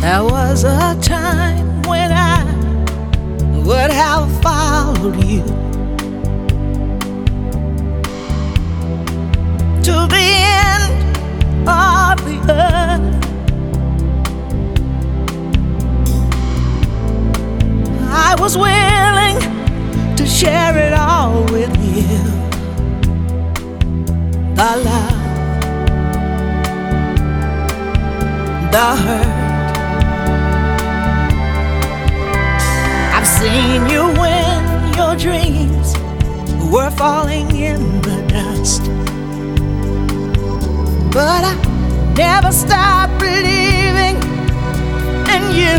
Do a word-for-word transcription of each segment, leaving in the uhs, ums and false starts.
There was a time when I would have followed you to the end of the earth. I was willing to share it all with you. The love, the hurt. I've seen you when your dreams were falling in the dust, but I never stopped believing in you.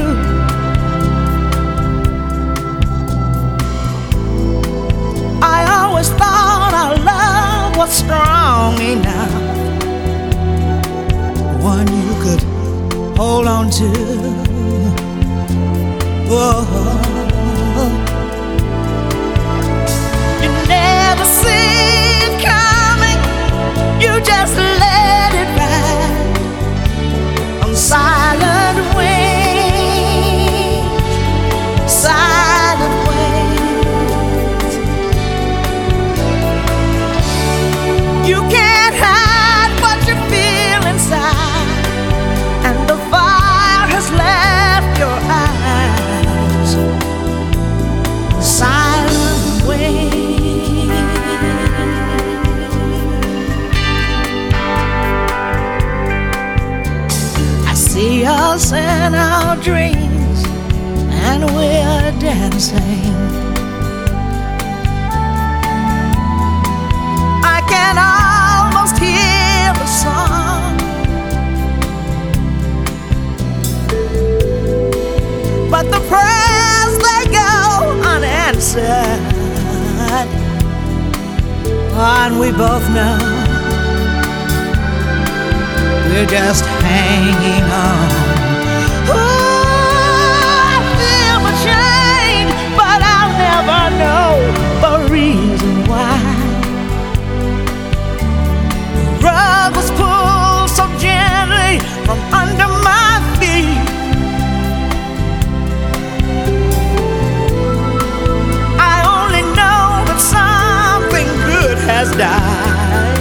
I always thought our love was strong enough, one you could hold on to. Whoa. You never see it coming, you just let it ride on silent wings, silent wings. You can't hide what you feel inside, and the fire has left your eyes. Silent wings. I see us in our dreams, and we're dancing. I can almost hear the song, but the prayers, they go unanswered, and we both know we're just hanging on. Ooh, I feel the change, but I'll never know the reason why. The rug was pulled so gently from under my feet. I only know that something good has died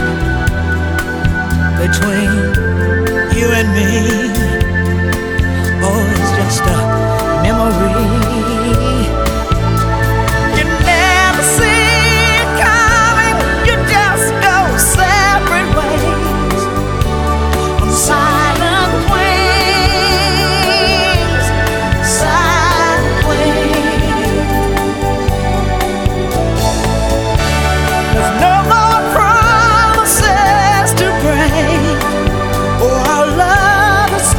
between you and me. Oh, it's just a memory. You never see it coming, you just go separate ways on silent wings, silent wings. There's no more promises to break. Oh, our love is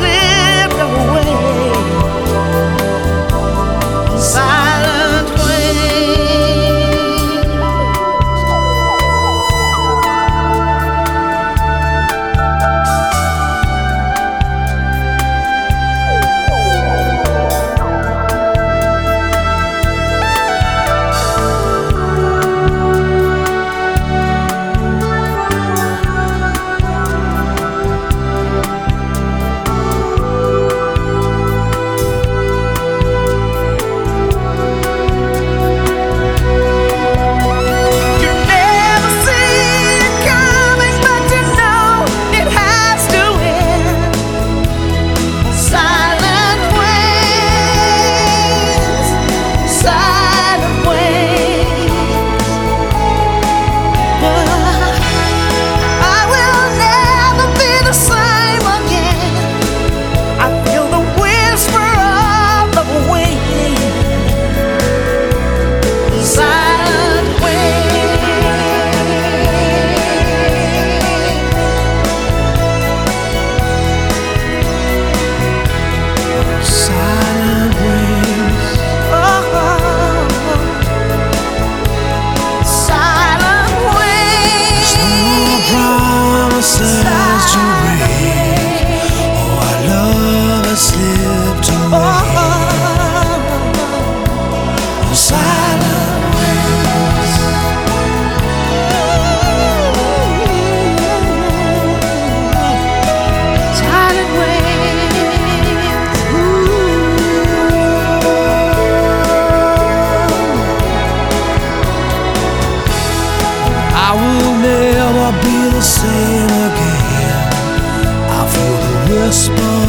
sail again. I feel the whisper